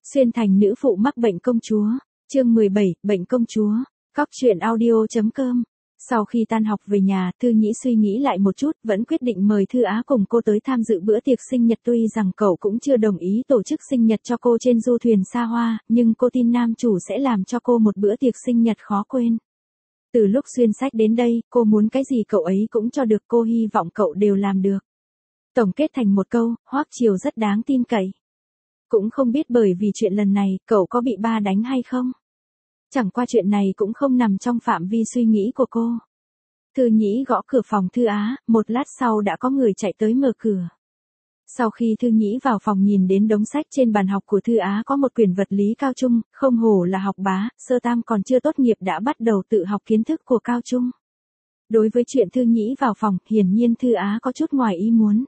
Xuyên thành nữ phụ mắc bệnh công chúa. Chương 17, bệnh công chúa. Cóc truyện audio.com. Sau khi tan học về nhà, Thư Nhĩ suy nghĩ lại một chút, vẫn quyết định mời Thư Á cùng cô tới tham dự bữa tiệc sinh nhật. Tuy rằng cậu cũng chưa đồng ý tổ chức sinh nhật cho cô trên du thuyền xa hoa, nhưng cô tin nam chủ sẽ làm cho cô một bữa tiệc sinh nhật khó quên. Từ lúc xuyên sách đến đây, cô muốn cái gì cậu ấy cũng cho được, cô hy vọng cậu đều làm được. Tổng kết thành một câu, Hoắc Triều rất đáng tin cậy. Cũng không biết bởi vì chuyện lần này, cậu có bị ba đánh hay không? Chẳng qua chuyện này cũng không nằm trong phạm vi suy nghĩ của cô. Thư Nhĩ gõ cửa phòng Thư Á, một lát sau đã có người chạy tới mở cửa. Sau khi Thư Nhĩ vào phòng nhìn đến đống sách trên bàn học của Thư Á có một quyển vật lý cao trung, không hổ là học bá, sơ tam còn chưa tốt nghiệp đã bắt đầu tự học kiến thức của cao trung. Đối với chuyện Thư Nhĩ vào phòng, hiển nhiên Thư Á có chút ngoài ý muốn.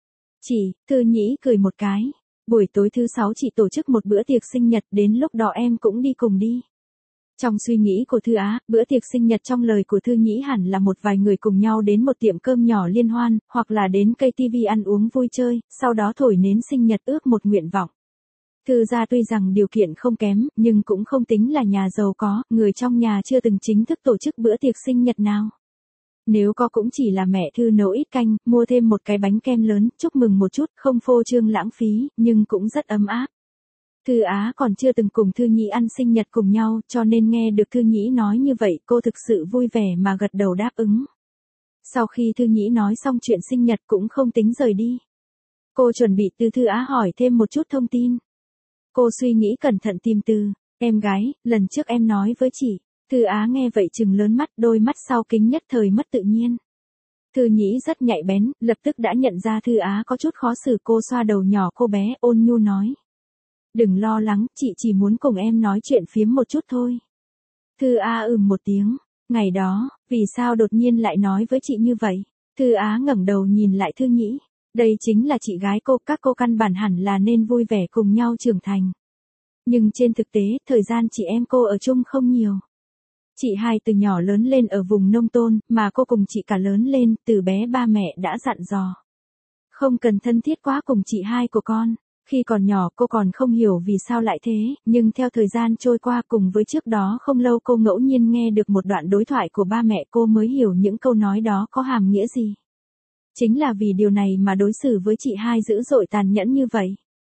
Thư Nhĩ cười một cái. Buổi tối thứ 6 chị tổ chức một bữa tiệc sinh nhật, đến lúc đó em cũng đi cùng đi. Trong suy nghĩ của Thư Á, bữa tiệc sinh nhật trong lời của Thư Nhĩ hẳn là một vài người cùng nhau đến một tiệm cơm nhỏ liên hoan, hoặc là đến cây TV ăn uống vui chơi, sau đó thổi nến sinh nhật ước một nguyện vọng. Thư gia tuy rằng điều kiện không kém, nhưng cũng không tính là nhà giàu có, người trong nhà chưa từng chính thức tổ chức bữa tiệc sinh nhật nào. Nếu có cũng chỉ là mẹ Thư nấu ít canh, mua thêm một cái bánh kem lớn, chúc mừng một chút, không phô trương lãng phí, nhưng cũng rất ấm áp. Thư Á còn chưa từng cùng Thư Nhĩ ăn sinh nhật cùng nhau, cho nên nghe được Thư Nhĩ nói như vậy, cô thực sự vui vẻ mà gật đầu đáp ứng. Sau khi Thư Nhĩ nói xong chuyện sinh nhật cũng không tính rời đi. Cô chuẩn bị từ Thư Á hỏi thêm một chút thông tin. Cô suy nghĩ cẩn thận tìm từ, em gái, lần trước em nói với chị. Thư Á nghe vậy trừng lớn mắt, đôi mắt sau kính nhất thời mất tự nhiên. Thư Nhĩ rất nhạy bén, lập tức đã nhận ra Thư Á có chút khó xử, cô xoa đầu nhỏ cô bé, ôn nhu nói. Đừng lo lắng, chị chỉ muốn cùng em nói chuyện phiếm một chút thôi. Thư Á một tiếng. Ngày đó, vì sao đột nhiên lại nói với chị như vậy? Thư Á ngẩng đầu nhìn lại Thư Nhĩ. Đây chính là chị gái cô, các cô căn bản hẳn là nên vui vẻ cùng nhau trưởng thành. Nhưng trên thực tế, thời gian chị em cô ở chung không nhiều. Chị hai từ nhỏ lớn lên ở vùng nông thôn, mà cô cùng chị cả lớn lên, từ bé ba mẹ đã dặn dò. Không cần thân thiết quá cùng chị hai của con. Khi còn nhỏ cô còn không hiểu vì sao lại thế, nhưng theo thời gian trôi qua cùng với trước đó không lâu cô ngẫu nhiên nghe được một đoạn đối thoại của ba mẹ cô mới hiểu những câu nói đó có hàm nghĩa gì. Chính là vì điều này mà đối xử với chị hai dữ dội tàn nhẫn như vậy.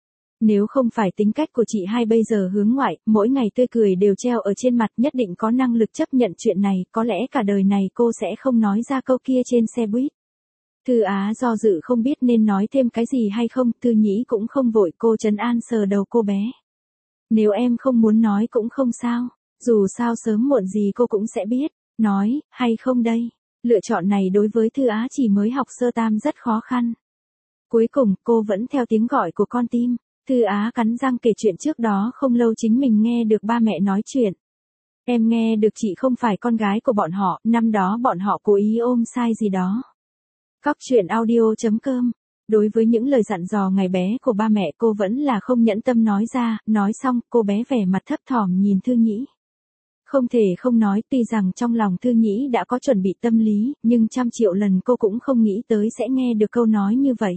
Nếu không phải tính cách của chị hai bây giờ hướng ngoại, mỗi ngày tươi cười đều treo ở trên mặt, nhất định có năng lực chấp nhận chuyện này, có lẽ cả đời này cô sẽ không nói ra câu kia trên xe buýt. Thư Á do dự không biết nên nói thêm cái gì hay không, Thư Nhĩ cũng không vội, cô trấn an sờ đầu cô bé. Nếu em không muốn nói cũng không sao, dù sao sớm muộn gì cô cũng sẽ biết, nói, hay không đây. Lựa chọn này đối với Thư Á chỉ mới học sơ tam rất khó khăn. Cuối cùng, cô vẫn theo tiếng gọi của con tim. Thư Á cắn răng kể chuyện trước đó không lâu chính mình nghe được ba mẹ nói chuyện. Em nghe được chị không phải con gái của bọn họ, năm đó bọn họ cố ý ôm sai gì đó. Cóc truyện audio.com. Đối với những lời dặn dò ngày bé của ba mẹ cô vẫn là không nhẫn tâm nói ra, nói xong cô bé vẻ mặt thấp thỏm nhìn Thư Nhĩ. Không thể không nói, tuy rằng trong lòng Thư Nhĩ đã có chuẩn bị tâm lý, nhưng trăm triệu lần cô cũng không nghĩ tới sẽ nghe được câu nói như vậy.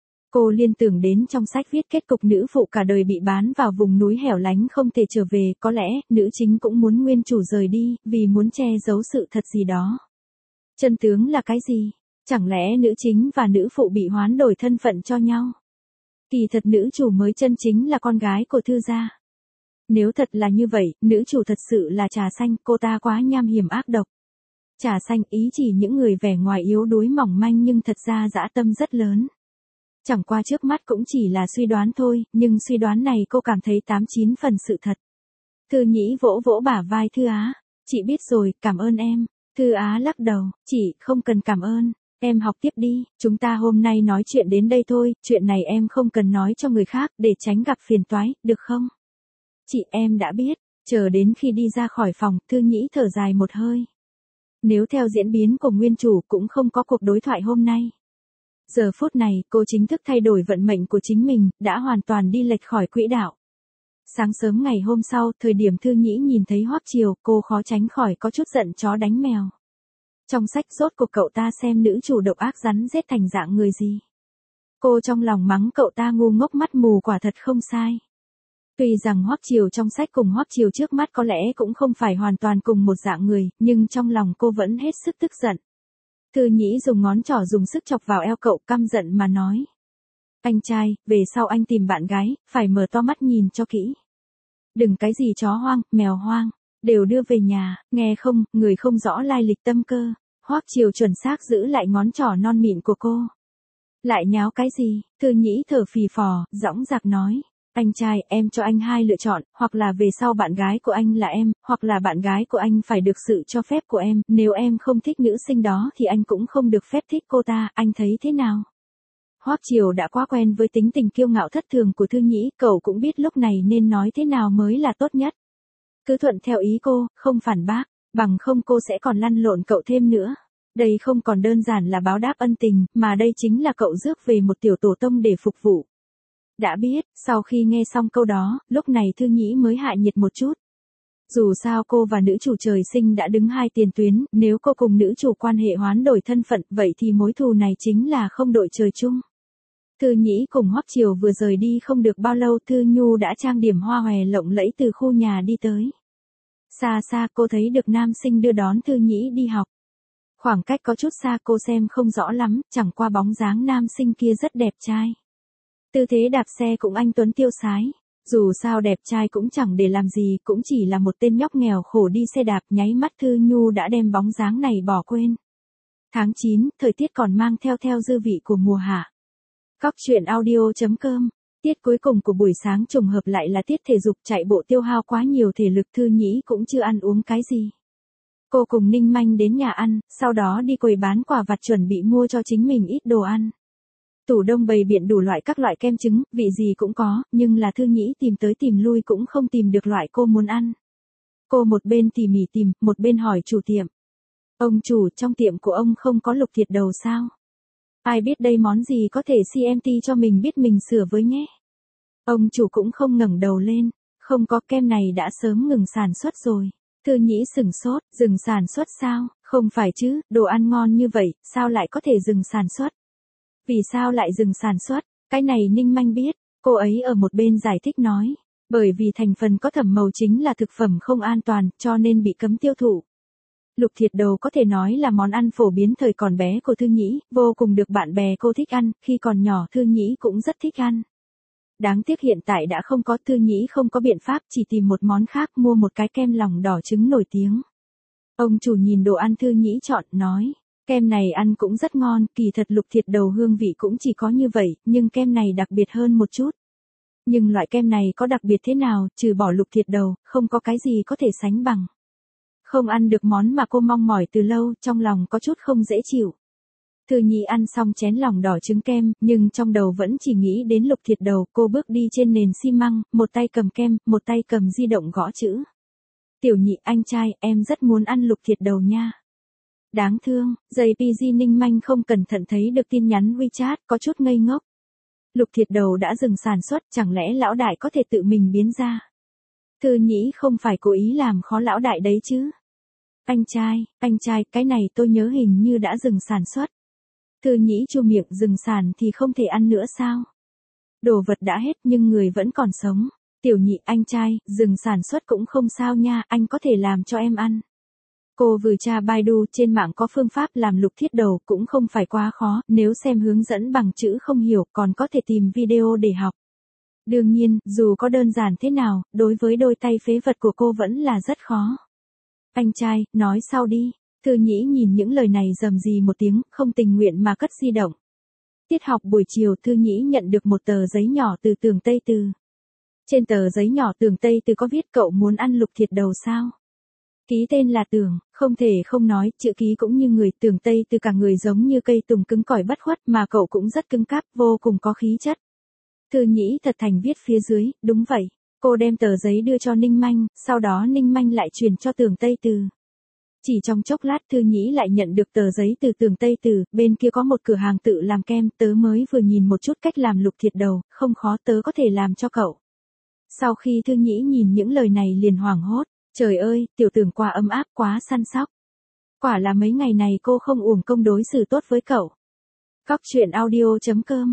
Cô liên tưởng đến trong sách viết kết cục nữ phụ cả đời bị bán vào vùng núi hẻo lánh không thể trở về, có lẽ, nữ chính cũng muốn nguyên chủ rời đi, vì muốn che giấu sự thật gì đó. Chân tướng là cái gì? Chẳng lẽ nữ chính và nữ phụ bị hoán đổi thân phận cho nhau? Kỳ thật nữ chủ mới chân chính là con gái của Thư gia. Nếu thật là như vậy, nữ chủ thật sự là Trà Xanh, cô ta quá nham hiểm ác độc. Trà Xanh ý chỉ những người vẻ ngoài yếu đuối mỏng manh nhưng thật ra dã tâm rất lớn. Chẳng qua trước mắt cũng chỉ là suy đoán thôi, nhưng suy đoán này cô cảm thấy 89 phần sự thật. Thư Nhĩ vỗ vỗ bả vai Thư Á. Chị biết rồi, cảm ơn em. Thư Á lắc đầu, chị không cần cảm ơn. Em học tiếp đi, chúng ta hôm nay nói chuyện đến đây thôi, chuyện này em không cần nói cho người khác, để tránh gặp phiền toái, được không? Chị em đã biết, chờ đến khi đi ra khỏi phòng, Thư Nhĩ thở dài một hơi. Nếu theo diễn biến của nguyên chủ cũng không có cuộc đối thoại hôm nay. Giờ phút này, cô chính thức thay đổi vận mệnh của chính mình, đã hoàn toàn đi lệch khỏi quỹ đạo. Sáng sớm ngày hôm sau, thời điểm Thư Nhĩ nhìn thấy Hoắc Triều, cô khó tránh khỏi có chút giận chó đánh mèo. Trong sách rốt cuộc cậu ta xem nữ chủ độc ác rắn rết thành dạng người gì. Cô trong lòng mắng cậu ta ngu ngốc mắt mù quả thật không sai. Tuy rằng Hoắc Triều trong sách cùng Hoắc Triều trước mắt có lẽ cũng không phải hoàn toàn cùng một dạng người, nhưng trong lòng cô vẫn hết sức tức giận. Thư Nhĩ dùng ngón trỏ dùng sức chọc vào eo cậu, căm giận mà nói. Anh trai, về sau anh tìm bạn gái, phải mở to mắt nhìn cho kỹ. Đừng cái gì chó hoang, mèo hoang, đều đưa về nhà, nghe không, người không rõ lai lịch tâm cơ. Hoắc Triều chuẩn xác giữ lại ngón trỏ non mịn của cô. Lại nháo cái gì? Thư Nhĩ thở phì phò, dõng dạc nói. Anh trai, em cho anh hai lựa chọn, hoặc là về sau bạn gái của anh là em, hoặc là bạn gái của anh phải được sự cho phép của em, nếu em không thích nữ sinh đó thì anh cũng không được phép thích cô ta, anh thấy thế nào? Hoắc Triều đã quá quen với tính tình kiêu ngạo thất thường của Thư Nhĩ, cậu cũng biết lúc này nên nói thế nào mới là tốt nhất. Cứ thuận theo ý cô, không phản bác, bằng không cô sẽ còn lăn lộn cậu thêm nữa. Đây không còn đơn giản là báo đáp ân tình, mà đây chính là cậu rước về một tiểu tổ tông để phục vụ. Đã biết, sau khi nghe xong câu đó, lúc này Thư Nhĩ mới hạ nhiệt một chút. Dù sao cô và nữ chủ trời sinh đã đứng hai tiền tuyến, nếu cô cùng nữ chủ quan hệ hoán đổi thân phận, vậy thì mối thù này chính là không đội trời chung. Thư Nhĩ cùng Hoắc Triều vừa rời đi không được bao lâu, Thư Nhu đã trang điểm hoa hòe lộng lẫy từ khu nhà đi tới. Xa xa cô thấy được nam sinh đưa đón Thư Nhĩ đi học. Khoảng cách có chút xa cô xem không rõ lắm, chẳng qua bóng dáng nam sinh kia rất đẹp trai. Tư thế đạp xe cũng anh tuấn tiêu sái. Dù sao đẹp trai cũng chẳng để làm gì, cũng chỉ là một tên nhóc nghèo khổ đi xe đạp, nháy mắt Thư Nhu đã đem bóng dáng này bỏ quên. Tháng 9, thời tiết còn mang theo dư vị của mùa hạ. Cóc truyện audio.com. Tiết cuối cùng của buổi sáng trùng hợp lại là tiết thể dục, chạy bộ tiêu hao quá nhiều thể lực, Thư Nhĩ cũng chưa ăn uống cái gì. Cô cùng Ninh Manh đến nhà ăn, sau đó đi quầy bán quà vặt chuẩn bị mua cho chính mình ít đồ ăn. Tủ đông bày biện đủ loại các loại kem trứng, vị gì cũng có, nhưng là Thư Nhĩ tìm tới tìm lui cũng không tìm được loại cô muốn ăn. Cô một bên tỉ mỉ tìm, một bên hỏi chủ tiệm. Ông chủ, trong tiệm của ông không có lục thiệt đầu sao? Ai biết đây món gì có thể CMT cho mình biết mình sửa với nhé. Ông chủ cũng không ngẩng đầu lên. Không có, kem này đã sớm ngừng sản xuất rồi. Thư Nhĩ sửng sốt, dừng sản xuất sao? Không phải chứ, đồ ăn ngon như vậy, sao lại có thể dừng sản xuất? Vì sao lại dừng sản xuất? Cái này Ninh Manh biết, cô ấy ở một bên giải thích nói. Bởi vì thành phần có thẩm màu chính là thực phẩm không an toàn, cho nên bị cấm tiêu thụ. Lục thiệt đầu có thể nói là món ăn phổ biến thời còn bé của Thư Nhĩ, vô cùng được bạn bè cô thích ăn, khi còn nhỏ Thư Nhĩ cũng rất thích ăn. Đáng tiếc hiện tại đã không có, Thư Nhĩ không có biện pháp, chỉ tìm một món khác, mua một cái kem lòng đỏ trứng nổi tiếng. Ông chủ nhìn đồ ăn Thư Nhĩ chọn, nói. Kem này ăn cũng rất ngon, kỳ thật lục thiệt đầu hương vị cũng chỉ có như vậy, nhưng kem này đặc biệt hơn một chút. Nhưng loại kem này có đặc biệt thế nào, trừ bỏ lục thiệt đầu, không có cái gì có thể sánh bằng. Không ăn được món mà cô mong mỏi từ lâu, trong lòng có chút không dễ chịu. Thư Nhĩ ăn xong chén lòng đỏ trứng kem, nhưng trong đầu vẫn chỉ nghĩ đến lục thiệt đầu, cô bước đi trên nền xi măng, một tay cầm kem, một tay cầm di động gõ chữ. Tiểu Nhị, anh trai, em rất muốn ăn lục thiệt đầu nha. Đáng thương, JPG Ninh Manh không cẩn thận thấy được tin nhắn WeChat, có chút ngây ngốc. Lục thiệt đầu đã dừng sản xuất, chẳng lẽ lão đại có thể tự mình biến ra? Thư Nhĩ không phải cố ý làm khó lão đại đấy chứ. Anh trai, cái này tôi nhớ hình như đã dừng sản xuất. Thư Nhĩ chu miệng, dừng sản thì không thể ăn nữa sao? Đồ vật đã hết nhưng người vẫn còn sống. Tiểu Nhị, anh trai, dừng sản xuất cũng không sao nha, anh có thể làm cho em ăn. Cô vừa tra Baidu, trên mạng có phương pháp làm lục thiết đầu, cũng không phải quá khó, nếu xem hướng dẫn bằng chữ không hiểu còn có thể tìm video để học. Đương nhiên, dù có đơn giản thế nào, đối với đôi tay phế vật của cô vẫn là rất khó. Anh trai, nói sau đi. Thư Nhĩ nhìn những lời này rầm rì một tiếng, không tình nguyện mà cất di động. Tiết học buổi chiều, Thư Nhĩ nhận được một tờ giấy nhỏ từ Tường Tây Từ. Trên tờ giấy nhỏ Tường Tây Từ có viết cậu muốn ăn lục thiệt đầu sao? Ký tên là Tường, không thể không nói, chữ ký cũng như người, Tường Tây Từ cả người giống như cây tùng cứng cỏi bất khuất, mà cậu cũng rất cứng cáp, vô cùng có khí chất. Thư Nhĩ thật thành viết phía dưới, đúng vậy. Cô đem tờ giấy đưa cho Ninh Manh, sau đó Ninh Manh lại truyền cho Tường Tây Từ. Chỉ trong chốc lát Thư Nhĩ lại nhận được tờ giấy từ Tường Tây Từ, bên kia có một cửa hàng tự làm kem, tớ mới vừa nhìn một chút cách làm lục thiệt đầu, không khó, tớ có thể làm cho cậu. Sau khi Thư Nhĩ nhìn những lời này liền hoảng hốt, trời ơi, tiểu Tường quá ấm áp, quá săn sóc. Quả là mấy ngày này cô không uổng công đối xử tốt với cậu. Cóc truyện audio.com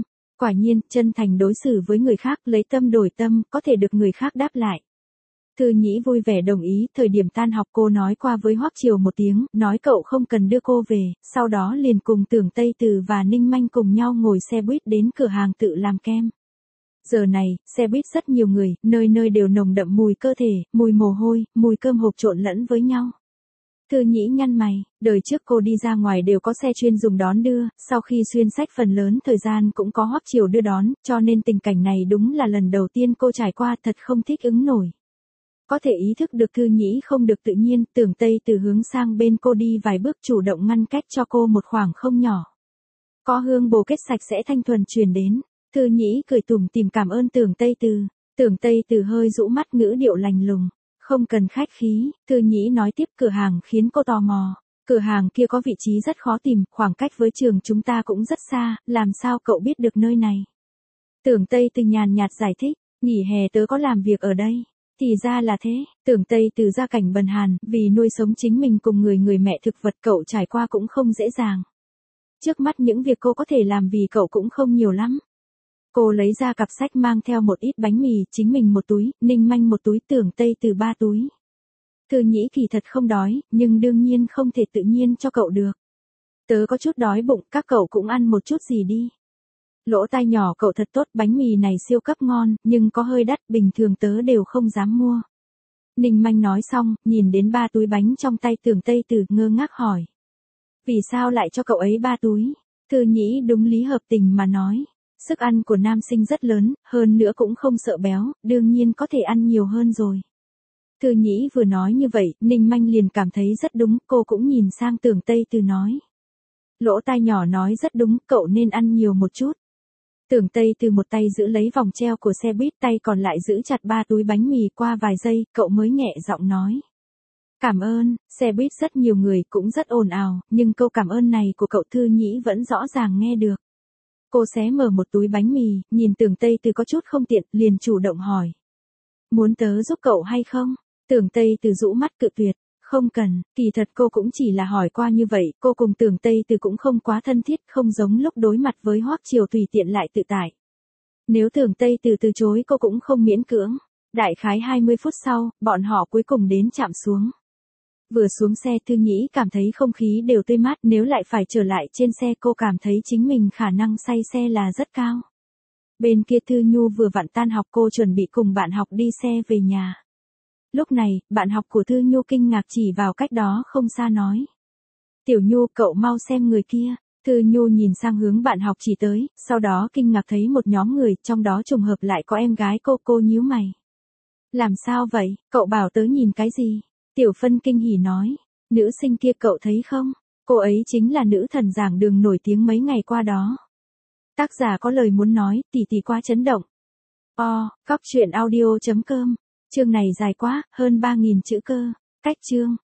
Quả nhiên, chân thành đối xử với người khác, lấy tâm đổi tâm, có thể được người khác đáp lại. Thư Nhĩ vui vẻ đồng ý, thời điểm tan học cô nói qua với Hoắc Triều một tiếng, nói cậu không cần đưa cô về, sau đó liền cùng Tưởng Tây Từ và Ninh Manh cùng nhau ngồi xe buýt đến cửa hàng tự làm kem. Giờ này, xe buýt rất nhiều người, nơi nơi đều nồng đậm mùi cơ thể, mùi mồ hôi, mùi cơm hộp trộn lẫn với nhau. Thư Nhĩ nhăn mày, đời trước cô đi ra ngoài đều có xe chuyên dùng đón đưa, sau khi xuyên sách phần lớn thời gian cũng có Hoắc Triều đưa đón, cho nên tình cảnh này đúng là lần đầu tiên cô trải qua, thật không thích ứng nổi. Có thể ý thức được Thư Nhĩ không được tự nhiên, Tưởng Tây Từ hướng sang bên cô đi vài bước chủ động ngăn cách cho cô một khoảng không nhỏ. Có hương bồ kết sạch sẽ thanh thuần truyền đến, Thư Nhĩ cười tủm tỉm cảm ơn Tưởng Tây Từ. Tưởng Tây Từ hơi rũ mắt ngữ điệu lạnh lùng. Không cần khách khí, Thư Nhĩ nói tiếp, cửa hàng khiến cô tò mò. Cửa hàng kia có vị trí rất khó tìm, khoảng cách với trường chúng ta cũng rất xa, làm sao cậu biết được nơi này? Tưởng Tây Từ nhàn nhạt giải thích, nghỉ hè tớ có làm việc ở đây. Thì ra là thế, Tưởng Tây Từ gia cảnh bần hàn, vì nuôi sống chính mình cùng người mẹ thực vật cậu trải qua cũng không dễ dàng. Trước mắt những việc cô có thể làm vì cậu cũng không nhiều lắm. Cô lấy ra cặp sách mang theo một ít bánh mì, chính mình một túi, Ninh Manh một túi, Tưởng Tây Từ 3 túi. Thư Nhĩ kỳ thật không đói, nhưng đương nhiên không thể tự nhiên cho cậu được. Tớ có chút đói bụng, các cậu cũng ăn một chút gì đi. Lỗ tai nhỏ cậu thật tốt, bánh mì này siêu cấp ngon, nhưng có hơi đắt, bình thường tớ đều không dám mua. Ninh Manh nói xong, nhìn đến 3 túi bánh trong tay Tưởng Tây Từ, ngơ ngác hỏi. Vì sao lại cho cậu ấy 3 túi? Thư Nhĩ đúng lý hợp tình mà nói. Sức ăn của nam sinh rất lớn, hơn nữa cũng không sợ béo, đương nhiên có thể ăn nhiều hơn rồi. Thư Nhĩ vừa nói như vậy, Ninh Manh liền cảm thấy rất đúng, cô cũng nhìn sang Tưởng Tây Từ nói. Lỗ tai nhỏ nói rất đúng, cậu nên ăn nhiều một chút. Tưởng Tây Từ một tay giữ lấy vòng treo của xe buýt, tay còn lại giữ chặt 3 túi bánh mì, qua vài giây, cậu mới nhẹ giọng nói. Cảm ơn, xe buýt rất nhiều người, cũng rất ồn ào, nhưng câu cảm ơn này của cậu Thư Nhĩ vẫn rõ ràng nghe được. Cô xé mở một túi bánh mì, nhìn Tưởng Tây Từ có chút không tiện, liền chủ động hỏi. Muốn tớ giúp cậu hay không? Tưởng Tây Từ rũ mắt cự tuyệt. Không cần, kỳ thật cô cũng chỉ là hỏi qua như vậy, cô cùng Tưởng Tây Từ cũng không quá thân thiết, không giống lúc đối mặt với Hoắc Triều tùy tiện lại tự tại. Nếu Tưởng Tây Từ từ chối cô cũng không miễn cưỡng. Đại khái 20 phút sau, bọn họ cuối cùng đến trạm xuống. Vừa xuống xe Thư Nhĩ cảm thấy không khí đều tươi mát, nếu lại phải trở lại trên xe cô cảm thấy chính mình khả năng say xe là rất cao. Bên kia Thư Nhu vừa vặn tan học, cô chuẩn bị cùng bạn học đi xe về nhà. Lúc này, bạn học của Thư Nhu kinh ngạc chỉ vào cách đó không xa nói. Tiểu Nhu, cậu mau xem người kia. Thư Nhu nhìn sang hướng bạn học chỉ tới, sau đó kinh ngạc thấy một nhóm người, trong đó trùng hợp lại có em gái cô nhíu mày. Làm sao vậy, cậu bảo tớ nhìn cái gì? Tiểu Phân kinh hỉ nói, nữ sinh kia cậu thấy không? Cô ấy chính là nữ thần giảng đường nổi tiếng mấy ngày qua đó. Tác giả có lời muốn nói, tỷ quá chấn động. Cóc truyện audio.com, chương này dài quá, hơn 3.000 chữ cơ. Cách chương.